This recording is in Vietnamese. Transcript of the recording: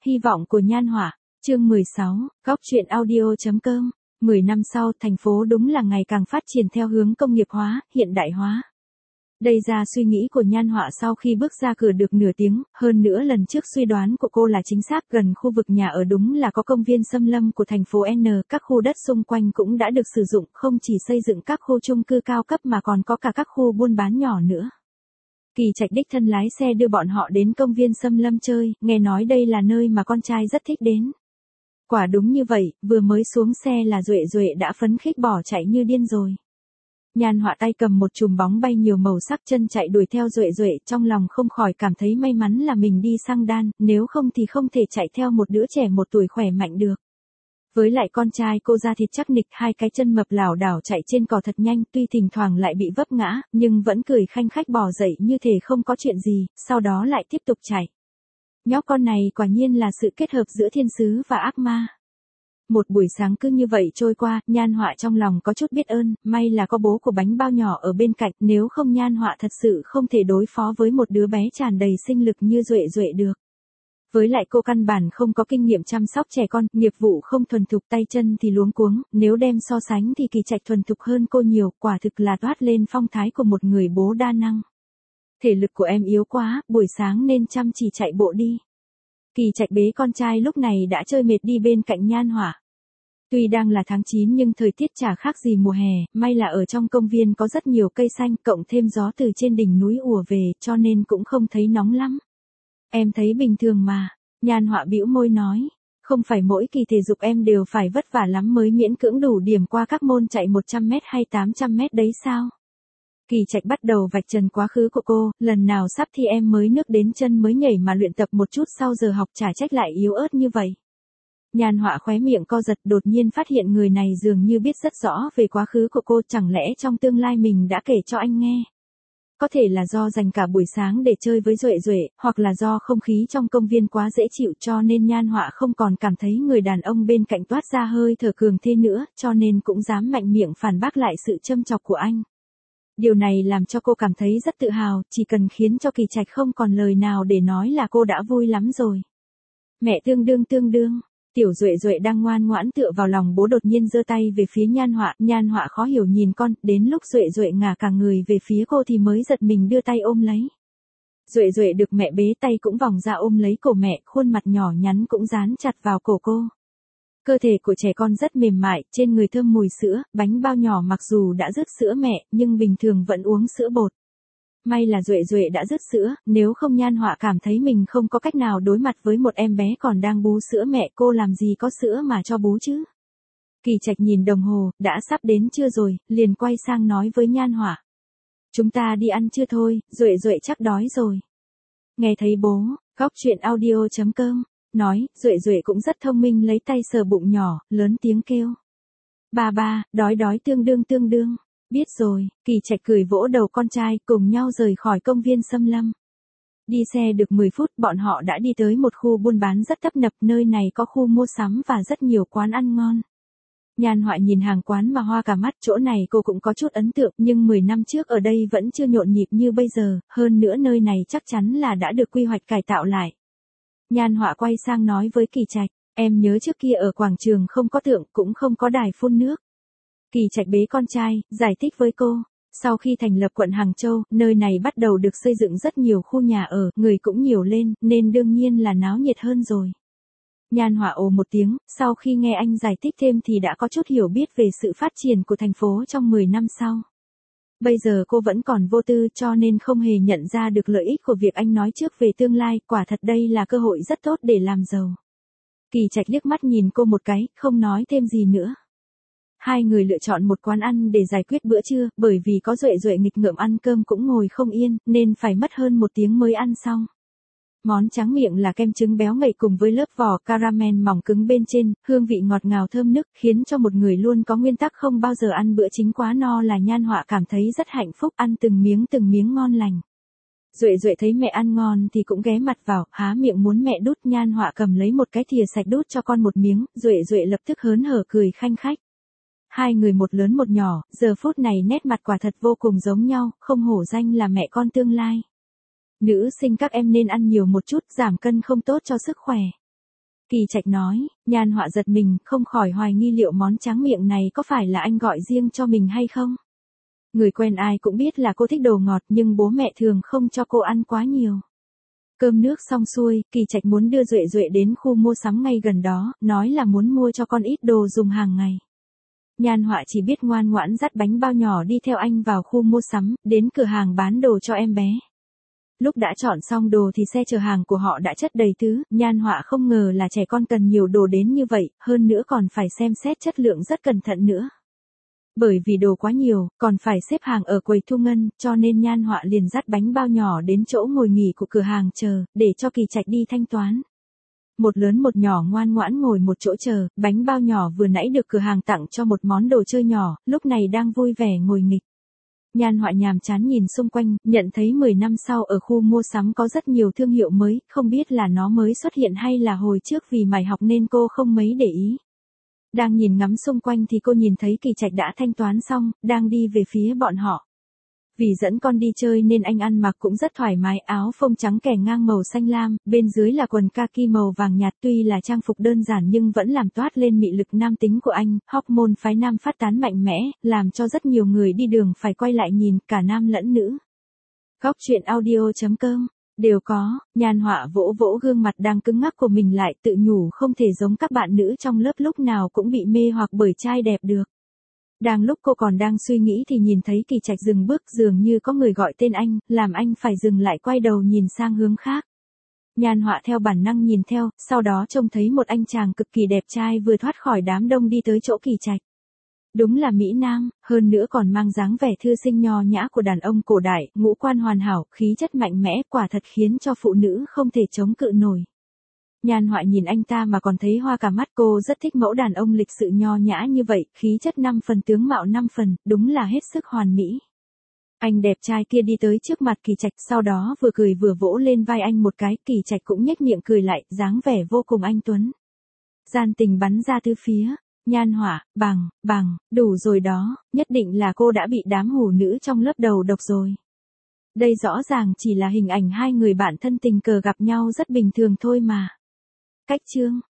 Hy vọng của Nhan Họa, chương 16, góc truyện audio.com. 10 năm sau, thành phố đúng là ngày càng phát triển theo hướng công nghiệp hóa, hiện đại hóa. Đây ra suy nghĩ của Nhan Họa sau khi bước ra cửa được nửa tiếng, hơn nữa lần trước suy đoán của cô là chính xác, gần khu vực nhà ở đúng là có công viên xâm lâm của thành phố N, các khu đất xung quanh cũng đã được sử dụng, không chỉ xây dựng các khu chung cư cao cấp mà còn có cả các khu buôn bán nhỏ nữa. Kỳ Trạch đích thân lái xe đưa bọn họ đến công viên xâm lâm chơi, nghe nói đây là nơi mà con trai rất thích đến. Quả đúng như vậy, vừa mới xuống xe là Duệ Duệ đã phấn khích bỏ chạy như điên rồi. Nhan Họa tay cầm một chùm bóng bay nhiều màu sắc chân chạy đuổi theo Duệ Duệ, trong lòng không khỏi cảm thấy may mắn là mình đi sang đan, nếu không thì không thể chạy theo một đứa trẻ 1 tuổi khỏe mạnh được. Với lại con trai cô da thịt chắc nịch, 2 cái chân mập lảo đảo chạy trên cỏ thật nhanh, tuy thỉnh thoảng lại bị vấp ngã, nhưng vẫn cười khanh khách bò dậy như thể không có chuyện gì, sau đó lại tiếp tục chạy. Nhóc con này quả nhiên là sự kết hợp giữa thiên sứ và ác ma. Một buổi sáng cứ như vậy trôi qua, Nhan Họa trong lòng có chút biết ơn, may là có bố của bánh bao nhỏ ở bên cạnh, nếu không Nhan Họa thật sự không thể đối phó với một đứa bé tràn đầy sinh lực như Duệ Duệ được. Với lại cô căn bản không có kinh nghiệm chăm sóc trẻ con, nghiệp vụ không thuần thục, tay chân thì luống cuống, nếu đem so sánh thì Kỳ Trạch thuần thục hơn cô nhiều, quả thực là toát lên phong thái của một người bố đa năng. Thể lực của em yếu quá, buổi sáng nên chăm chỉ chạy bộ đi. Kỳ Trạch bế con trai lúc này đã chơi mệt đi bên cạnh Nhan Họa. Tuy đang là tháng 9 nhưng thời tiết chả khác gì mùa hè, may là ở trong công viên có rất nhiều cây xanh, cộng thêm gió từ trên đỉnh núi ùa về, cho nên cũng không thấy nóng lắm. Em thấy bình thường mà, Nhan Họa bĩu môi nói, không phải mỗi kỳ thể dục em đều phải vất vả lắm mới miễn cưỡng đủ điểm qua các môn chạy 100m hay 800m đấy sao? Kỳ Trạch bắt đầu vạch trần quá khứ của cô, lần nào sắp thi em mới nước đến chân mới nhảy mà luyện tập một chút, sau giờ học chả trách lại yếu ớt như vậy. Nhan Họa khóe miệng co giật, đột nhiên phát hiện người này dường như biết rất rõ về quá khứ của cô, chẳng lẽ trong tương lai mình đã kể cho anh nghe. Có thể là do dành cả buổi sáng để chơi với Duệ Duệ, hoặc là do không khí trong công viên quá dễ chịu cho nên Nhan Họa không còn cảm thấy người đàn ông bên cạnh toát ra hơi thở cường thế nữa, cho nên cũng dám mạnh miệng phản bác lại sự châm chọc của anh. Điều này làm cho cô cảm thấy rất tự hào, chỉ cần khiến cho Kỳ Trạch không còn lời nào để nói là cô đã vui lắm rồi. Mẹ tương đương. Tiểu Duệ Duệ đang ngoan ngoãn tựa vào lòng bố đột nhiên giơ tay về phía Nhan Họa khó hiểu nhìn con, đến lúc Duệ Duệ ngả cả người về phía cô thì mới giật mình đưa tay ôm lấy. Duệ Duệ được mẹ bế tay cũng vòng ra ôm lấy cổ mẹ, khuôn mặt nhỏ nhắn cũng dán chặt vào cổ cô. Cơ thể của trẻ con rất mềm mại, trên người thơm mùi sữa, bánh bao nhỏ mặc dù đã dứt sữa mẹ, nhưng bình thường vẫn uống sữa bột. May là Duệ Duệ đã dứt sữa, nếu không Nhan Họa cảm thấy mình không có cách nào đối mặt với một em bé còn đang bú sữa mẹ, cô làm gì có sữa mà cho bú chứ. Kỳ Trạch nhìn đồng hồ, đã sắp đến trưa rồi, liền quay sang nói với Nhan Họa. Chúng ta đi ăn trưa thôi, Duệ Duệ chắc đói rồi. Nghe thấy bố, góc truyện audio.com, nói, Duệ Duệ cũng rất thông minh lấy tay sờ bụng nhỏ, lớn tiếng kêu. Ba, đói tương đương. Biết rồi, Kỳ Trạch cười vỗ đầu con trai, cùng nhau rời khỏi công viên xâm lâm. Đi xe được 10 phút, bọn họ đã đi tới một khu buôn bán rất tấp nập, nơi này có khu mua sắm và rất nhiều quán ăn ngon. Nhan Họa nhìn hàng quán mà hoa cả mắt, chỗ này cô cũng có chút ấn tượng, nhưng 10 năm trước ở đây vẫn chưa nhộn nhịp như bây giờ, hơn nữa nơi này chắc chắn là đã được quy hoạch cải tạo lại. Nhan Họa quay sang nói với Kỳ Trạch, em nhớ trước kia ở quảng trường không có tượng, cũng không có đài phun nước. Kỳ Trạch bế con trai, giải thích với cô, sau khi thành lập quận Hàng Châu, nơi này bắt đầu được xây dựng rất nhiều khu nhà ở, người cũng nhiều lên, nên đương nhiên là náo nhiệt hơn rồi. Nhan Họa ồ một tiếng, sau khi nghe anh giải thích thêm thì đã có chút hiểu biết về sự phát triển của thành phố trong 10 năm sau. Bây giờ cô vẫn còn vô tư cho nên không hề nhận ra được lợi ích của việc anh nói trước về tương lai, quả thật đây là cơ hội rất tốt để làm giàu. Kỳ Trạch liếc mắt nhìn cô một cái, không nói thêm gì nữa. Hai người lựa chọn một quán ăn để giải quyết bữa trưa, bởi vì có Duệ Duệ nghịch ngợm ăn cơm cũng ngồi không yên, nên phải mất hơn 1 tiếng mới ăn xong. Món tráng miệng là kem trứng béo ngậy cùng với lớp vỏ caramel mỏng cứng bên trên, hương vị ngọt ngào thơm nức, khiến cho một người luôn có nguyên tắc không bao giờ ăn bữa chính quá no là Nhan Họa cảm thấy rất hạnh phúc, ăn từng miếng ngon lành. Duệ Duệ thấy mẹ ăn ngon thì cũng ghé mặt vào, há miệng muốn mẹ đút, Nhan Họa cầm lấy một cái thìa sạch đút cho con một miếng, Duệ Duệ lập tức hớn hở cười khanh khách. Hai người một lớn một nhỏ, giờ phút này nét mặt quả thật vô cùng giống nhau, không hổ danh là mẹ con tương lai. Nữ sinh các em nên ăn nhiều một chút, giảm cân không tốt cho sức khỏe. Kỳ Trạch nói, Nhan Họa giật mình, không khỏi hoài nghi liệu món tráng miệng này có phải là anh gọi riêng cho mình hay không? Người quen ai cũng biết là cô thích đồ ngọt nhưng bố mẹ thường không cho cô ăn quá nhiều. Cơm nước xong xuôi, Kỳ Trạch muốn đưa Duệ Duệ đến khu mua sắm ngay gần đó, nói là muốn mua cho con ít đồ dùng hàng ngày. Nhan Họa chỉ biết ngoan ngoãn dắt bánh bao nhỏ đi theo anh vào khu mua sắm, đến cửa hàng bán đồ cho em bé. Lúc đã chọn xong đồ thì xe chở hàng của họ đã chất đầy thứ, Nhan Họa không ngờ là trẻ con cần nhiều đồ đến như vậy, hơn nữa còn phải xem xét chất lượng rất cẩn thận nữa. Bởi vì đồ quá nhiều, còn phải xếp hàng ở quầy thu ngân, cho nên Nhan Họa liền dắt bánh bao nhỏ đến chỗ ngồi nghỉ của cửa hàng chờ, để cho Kỳ Trạch đi thanh toán. Một lớn một nhỏ ngoan ngoãn ngồi một chỗ chờ, bánh bao nhỏ vừa nãy được cửa hàng tặng cho một món đồ chơi nhỏ, lúc này đang vui vẻ ngồi nghịch. Nhan Họa nhàm chán nhìn xung quanh, nhận thấy 10 năm sau ở khu mua sắm có rất nhiều thương hiệu mới, không biết là nó mới xuất hiện hay là hồi trước vì mải học nên cô không mấy để ý. Đang nhìn ngắm xung quanh thì cô nhìn thấy Kỳ Trạch đã thanh toán xong, đang đi về phía bọn họ. Vì dẫn con đi chơi nên anh ăn mặc cũng rất thoải mái, áo phông trắng kẻ ngang màu xanh lam, bên dưới là quần kaki màu vàng nhạt, tuy là trang phục đơn giản nhưng vẫn làm toát lên mị lực nam tính của anh, hormone phái nam phát tán mạnh mẽ, làm cho rất nhiều người đi đường phải quay lại nhìn, cả nam lẫn nữ. Góc truyện audio.com đều có, Nhan Họa vỗ vỗ gương mặt đang cứng ngắc của mình lại, tự nhủ không thể giống các bạn nữ trong lớp lúc nào cũng bị mê hoặc bởi trai đẹp được. Đang lúc cô còn đang suy nghĩ thì nhìn thấy Kỳ Trạch dừng bước, dường như có người gọi tên anh, làm anh phải dừng lại quay đầu nhìn sang hướng khác. Nhan Họa theo bản năng nhìn theo, sau đó trông thấy một anh chàng cực kỳ đẹp trai vừa thoát khỏi đám đông đi tới chỗ Kỳ Trạch. Đúng là Mỹ Nam, hơn nữa còn mang dáng vẻ thư sinh nho nhã của đàn ông cổ đại, ngũ quan hoàn hảo, khí chất mạnh mẽ, quả thật khiến cho phụ nữ không thể chống cự nổi. Nhan Họa nhìn anh ta mà còn thấy hoa cả mắt, cô rất thích mẫu đàn ông lịch sự nho nhã như vậy, khí chất 5 phần tướng mạo 5 phần, đúng là hết sức hoàn mỹ. Anh đẹp trai kia đi tới trước mặt Kỳ Trạch, sau đó vừa cười vừa vỗ lên vai anh một cái, Kỳ Trạch cũng nhếch miệng cười lại, dáng vẻ vô cùng anh tuấn. Gian tình bắn ra tứ phía. Nhan Họa, đủ rồi đó, nhất định là cô đã bị đám hủ nữ trong lớp đầu độc rồi. Đây rõ ràng chỉ là hình ảnh hai người bạn thân tình cờ gặp nhau rất bình thường thôi mà. Cách chương